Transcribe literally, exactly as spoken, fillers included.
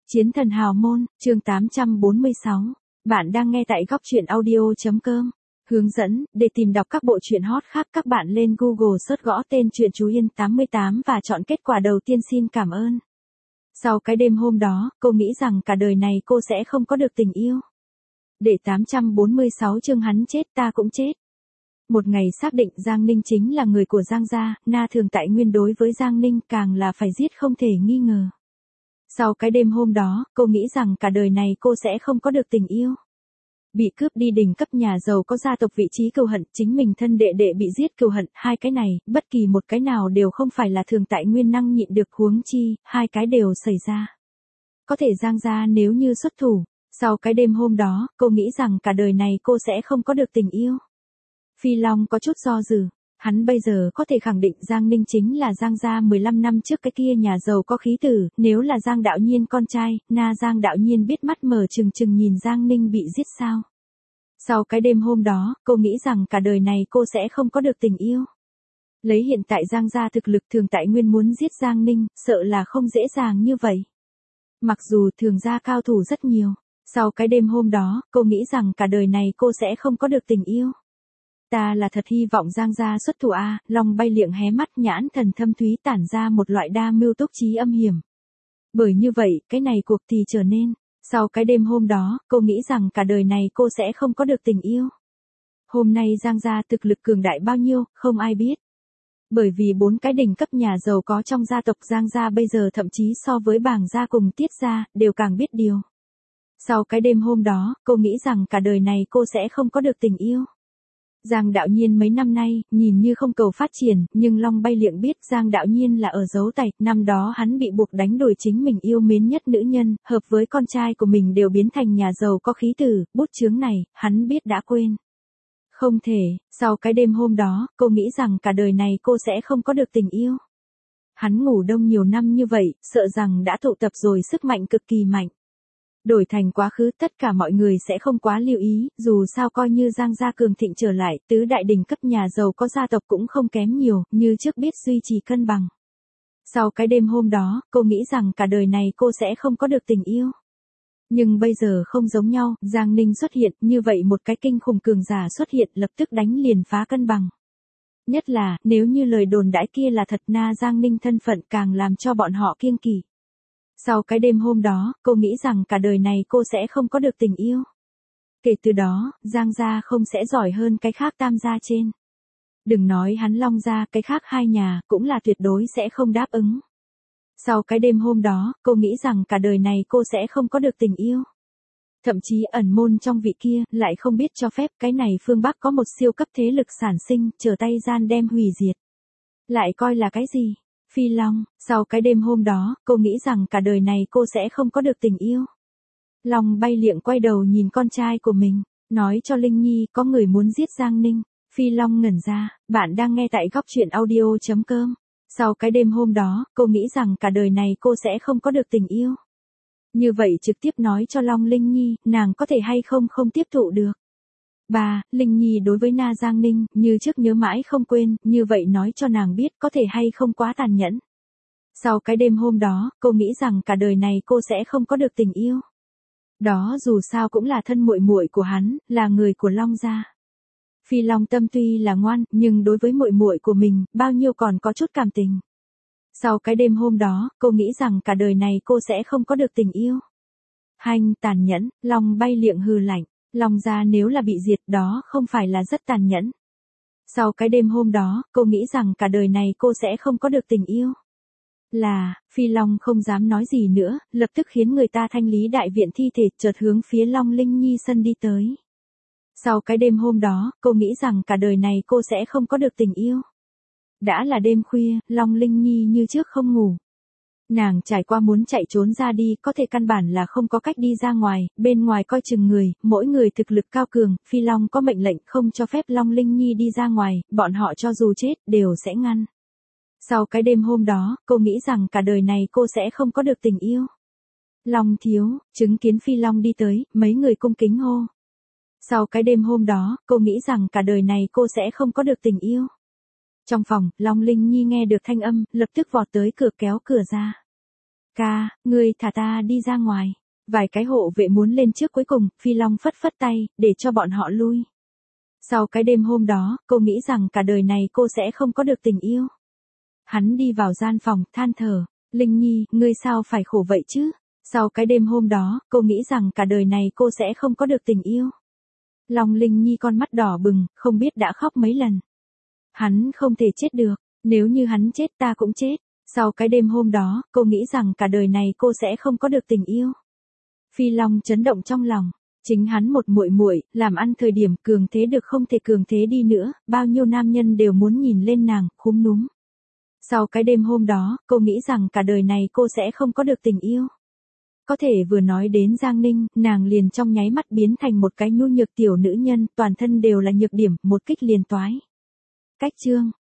Chiến thần hào môn, chương tám trăm bốn mươi sáu. Bạn đang nghe tại góc truyện audio.com. Hướng dẫn, để tìm đọc các bộ truyện hot khác các bạn lên Google search gõ tên truyện Chú Yên tám mươi tám và chọn kết quả đầu tiên xin cảm ơn. Sau cái đêm hôm đó, cô nghĩ rằng cả đời này cô sẽ không có được tình yêu. Để tám trăm bốn mươi sáu chương hắn chết ta cũng chết. Một ngày xác định Giang Ninh chính là người của Giang gia, Na Thường tại Nguyên đối với Giang Ninh càng là phải giết không thể nghi ngờ. Sau cái đêm hôm đó, cô nghĩ rằng cả đời này cô sẽ không có được tình yêu. Bị cướp đi đỉnh cấp nhà giàu có gia tộc vị trí cừu hận, chính mình thân đệ đệ bị giết cừu hận, hai cái này, bất kỳ một cái nào đều không phải là Thường tại Nguyên năng nhịn được, huống chi, hai cái đều xảy ra. Có thể Giang gia nếu như xuất thủ, sau cái đêm hôm đó, cô nghĩ rằng cả đời này cô sẽ không có được tình yêu. Phi Long có chút do dự. Hắn bây giờ có thể khẳng định Giang Ninh chính là Giang gia mười lăm năm trước cái kia nhà giàu có khí tử, nếu là Giang Đạo Nhiên con trai, na Giang Đạo Nhiên biết mắt mở trừng trừng nhìn Giang Ninh bị giết sao. Sau cái đêm hôm đó, cô nghĩ rằng cả đời này cô sẽ không có được tình yêu. Lấy hiện tại Giang gia thực lực, Thường tại Nguyên muốn giết Giang Ninh, sợ là không dễ dàng như vậy. Mặc dù Thường gia cao thủ rất nhiều, sau cái đêm hôm đó, cô nghĩ rằng cả đời này cô sẽ không có được tình yêu. Ta là thật hy vọng Giang gia xuất thủ a, à, Long bay liệng hé mắt nhãn thần thâm thúy tản ra một loại đa mưu túc trí âm hiểm. Bởi như vậy, cái này cuộc thì trở nên, sau cái đêm hôm đó, cô nghĩ rằng cả đời này cô sẽ không có được tình yêu. Hôm nay Giang gia thực lực cường đại bao nhiêu, không ai biết. Bởi vì bốn cái đỉnh cấp nhà giàu có trong gia tộc Giang gia bây giờ thậm chí so với Bàng gia cùng Tiết gia, đều càng biết điều. Sau cái đêm hôm đó, cô nghĩ rằng cả đời này cô sẽ không có được tình yêu. Giang Đạo Nhiên mấy năm nay, nhìn như không cầu phát triển, nhưng Long bay liệng biết Giang Đạo Nhiên là ở dấu tay, năm đó hắn bị buộc đánh đổi chính mình yêu mến nhất nữ nhân, hợp với con trai của mình đều biến thành nhà giàu có khí tử, bút chướng này, hắn biết đã quên. Không thể, sau cái đêm hôm đó, cô nghĩ rằng cả đời này cô sẽ không có được tình yêu. Hắn ngủ đông nhiều năm như vậy, sợ rằng đã tụ tập rồi sức mạnh cực kỳ mạnh. Đổi thành quá khứ tất cả mọi người sẽ không quá lưu ý, dù sao coi như Giang gia cường thịnh trở lại, tứ đại đỉnh cấp nhà giàu có gia tộc cũng không kém nhiều, như trước biết duy trì cân bằng. Sau cái đêm hôm đó, cô nghĩ rằng cả đời này cô sẽ không có được tình yêu. Nhưng bây giờ không giống nhau, Giang Ninh xuất hiện, như vậy một cái kinh khủng cường giả xuất hiện lập tức đánh liền phá cân bằng. Nhất là, nếu như lời đồn đãi kia là thật, na Giang Ninh thân phận càng làm cho bọn họ kiêng kỵ. Sau cái đêm hôm đó, cô nghĩ rằng cả đời này cô sẽ không có được tình yêu. Kể từ đó, Giang gia không sẽ giỏi hơn cái khác tam gia trên. Đừng nói hắn Long gia, cái khác hai nhà, cũng là tuyệt đối sẽ không đáp ứng. Sau cái đêm hôm đó, cô nghĩ rằng cả đời này cô sẽ không có được tình yêu. Thậm chí ẩn môn trong vị kia, lại không biết cho phép cái này phương Bắc có một siêu cấp thế lực sản sinh, trở tay gian đem hủy diệt. Lại coi là cái gì? Phi Long, sau cái đêm hôm đó, cô nghĩ rằng cả đời này cô sẽ không có được tình yêu. Long bay liệng quay đầu nhìn con trai của mình, nói cho Linh Nhi có người muốn giết Giang Ninh. Phi Long ngẩn ra, bạn đang nghe tại góc truyện audio.com. Sau cái đêm hôm đó, cô nghĩ rằng cả đời này cô sẽ không có được tình yêu. Như vậy trực tiếp nói cho Long Linh Nhi, nàng có thể hay không không tiếp thụ được. Bà, Linh Nhi đối với na Giang Ninh, như trước nhớ mãi không quên, như vậy nói cho nàng biết có thể hay không quá tàn nhẫn. Sau cái đêm hôm đó, cô nghĩ rằng cả đời này cô sẽ không có được tình yêu. Đó dù sao cũng là thân muội muội của hắn, là người của Long gia. Phi Long tâm tuy là ngoan, nhưng đối với muội muội của mình, bao nhiêu còn có chút cảm tình. Sau cái đêm hôm đó, cô nghĩ rằng cả đời này cô sẽ không có được tình yêu. Hành, tàn nhẫn, Long bay liệng hừ lạnh. Long gia nếu là bị diệt đó không phải là rất tàn nhẫn. Sau cái đêm hôm đó, cô nghĩ rằng cả đời này cô sẽ không có được tình yêu. Là, Phi Long không dám nói gì nữa, lập tức khiến người ta thanh lý đại viện thi thể chợt hướng phía Long Linh Nhi sân đi tới. Sau cái đêm hôm đó, cô nghĩ rằng cả đời này cô sẽ không có được tình yêu. Đã là đêm khuya, Long Linh Nhi như trước không ngủ. Nàng trải qua muốn chạy trốn ra đi, có thể căn bản là không có cách đi ra ngoài, bên ngoài coi chừng người, mỗi người thực lực cao cường, Phi Long có mệnh lệnh không cho phép Long Linh Nhi đi ra ngoài, bọn họ cho dù chết, đều sẽ ngăn. Sau cái đêm hôm đó, cô nghĩ rằng cả đời này cô sẽ không có được tình yêu. Long thiếu, chứng kiến Phi Long đi tới, mấy người cung kính hô. Sau cái đêm hôm đó, cô nghĩ rằng cả đời này cô sẽ không có được tình yêu. Trong phòng, Long Linh Nhi nghe được thanh âm, lập tức vọt tới cửa kéo cửa ra. Ca, ngươi thả ta đi ra ngoài. Vài cái hộ vệ muốn lên trước cuối cùng, Phi Long phất phất tay, để cho bọn họ lui. Sau cái đêm hôm đó, cô nghĩ rằng cả đời này cô sẽ không có được tình yêu. Hắn đi vào gian phòng, than thở. Linh Nhi, ngươi sao phải khổ vậy chứ? Sau cái đêm hôm đó, cô nghĩ rằng cả đời này cô sẽ không có được tình yêu. Lòng Linh Nhi con mắt đỏ bừng, không biết đã khóc mấy lần. Hắn không thể chết được, nếu như hắn chết ta cũng chết. Sau cái đêm hôm đó, cô nghĩ rằng cả đời này cô sẽ không có được tình yêu. Phi Long chấn động trong lòng, chính hắn một muội muội, làm ăn thời điểm cường thế được không thể cường thế đi nữa, bao nhiêu nam nhân đều muốn nhìn lên nàng, khúm núm. Sau cái đêm hôm đó, cô nghĩ rằng cả đời này cô sẽ không có được tình yêu. Có thể vừa nói đến Giang Ninh, nàng liền trong nháy mắt biến thành một cái nhu nhược tiểu nữ nhân, toàn thân đều là nhược điểm, một kích liền toái. Cách chương